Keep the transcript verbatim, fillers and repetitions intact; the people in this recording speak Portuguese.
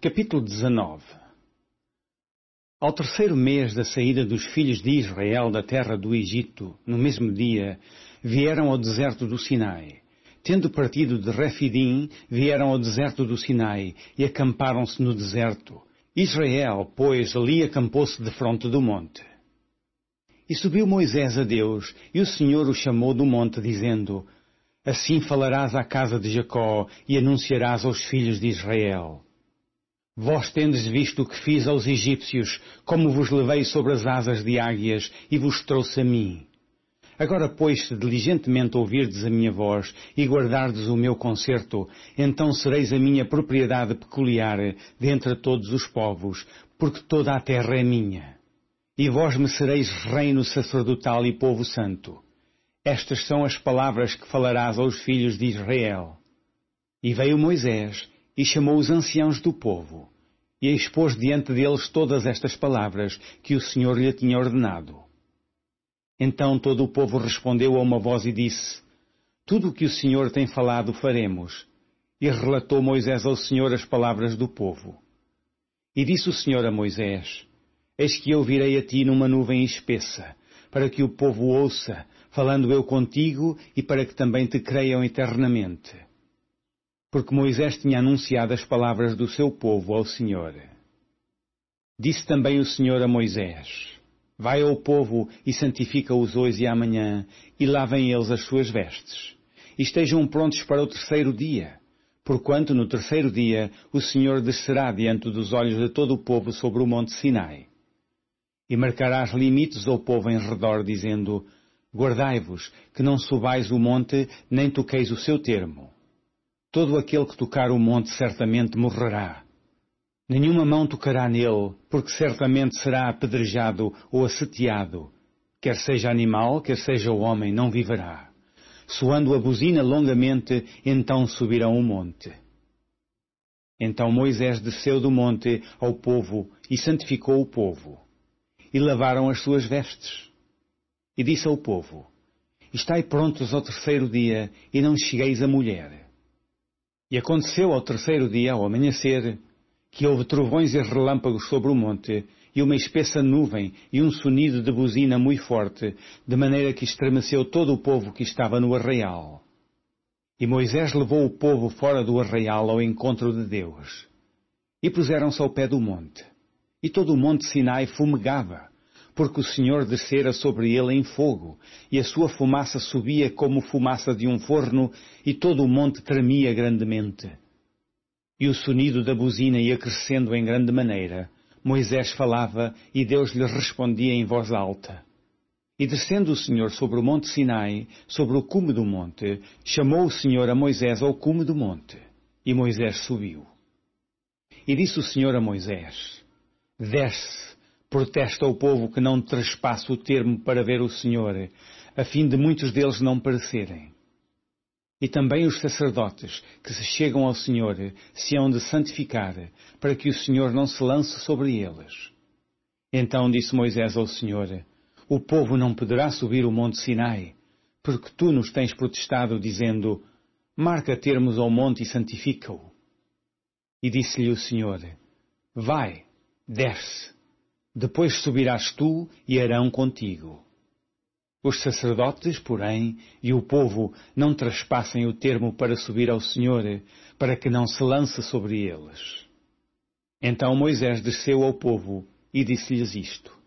Capítulo dezenove. Ao terceiro mês da saída dos filhos de Israel da terra do Egito, no mesmo dia, vieram ao deserto do Sinai. Tendo partido de Refidim, vieram ao deserto do Sinai e acamparam-se no deserto. Israel, pois, ali acampou-se defronte do monte. E subiu Moisés a Deus, e o Senhor o chamou do monte, dizendo: Assim falarás à casa de Jacó e anunciarás aos filhos de Israel. Vós tendes visto o que fiz aos egípcios, como vos levei sobre as asas de águias e vos trouxe a mim. Agora, pois, se diligentemente ouvirdes a minha voz e guardardes o meu concerto, então sereis a minha propriedade peculiar dentre todos os povos, porque toda a terra é minha. E vós me sereis reino sacerdotal e povo santo. Estas são as palavras que falarás aos filhos de Israel. E veio Moisés e chamou os anciãos do povo, e expôs diante deles todas estas palavras que o Senhor lhe tinha ordenado. Então todo o povo respondeu a uma voz e disse: Tudo o que o Senhor tem falado faremos. E relatou Moisés ao Senhor as palavras do povo. E disse o Senhor a Moisés: Eis que eu virei a ti numa nuvem espessa, para que o povo ouça, falando eu contigo, e para que também te creiam eternamente. Porque Moisés tinha anunciado as palavras do seu povo ao Senhor. Disse também o Senhor a Moisés: Vai ao povo e santifica-os hoje e amanhã, e lavem eles as suas vestes. E estejam prontos para o terceiro dia, porquanto no terceiro dia o Senhor descerá diante dos olhos de todo o povo sobre o monte Sinai. E marcarás limites ao povo em redor, dizendo: Guardai-vos, que não subais o monte, nem toqueis o seu termo. Todo aquele que tocar o monte certamente morrerá. Nenhuma mão tocará nele, porque certamente será apedrejado ou asseteado. Quer seja animal, quer seja o homem, não viverá. Soando a buzina longamente, então subirão o monte. Então Moisés desceu do monte ao povo e santificou o povo. E lavaram as suas vestes. E disse ao povo: Estai prontos ao terceiro dia, e não chegueis a mulher. E aconteceu ao terceiro dia, ao amanhecer, que houve trovões e relâmpagos sobre o monte, e uma espessa nuvem, e um sonido de buzina muito forte, de maneira que estremeceu todo o povo que estava no arraial. E Moisés levou o povo fora do arraial ao encontro de Deus. E puseram-se ao pé do monte. E todo o monte Sinai fumegava, porque o Senhor descera sobre ele em fogo, e a sua fumaça subia como fumaça de um forno, e todo o monte tremia grandemente. E o sonido da buzina ia crescendo em grande maneira. Moisés falava, e Deus lhe respondia em voz alta. E descendo o Senhor sobre o monte Sinai, sobre o cume do monte, chamou o Senhor a Moisés ao cume do monte. E Moisés subiu. E disse o Senhor a Moisés: Desce, protesta ao povo que não trespasse o termo para ver o Senhor, a fim de muitos deles não perecerem. E também os sacerdotes que se chegam ao Senhor se hão de santificar, para que o Senhor não se lance sobre eles. Então disse Moisés ao Senhor: O povo não poderá subir o monte Sinai, porque tu nos tens protestado, dizendo: Marca termos ao monte e santifica-o. E disse-lhe o Senhor: Vai, desce. Depois subirás tu e Arão contigo. Os sacerdotes, porém, e o povo não traspassem o termo para subir ao Senhor, para que não se lance sobre eles. Então Moisés desceu ao povo e disse-lhes isto: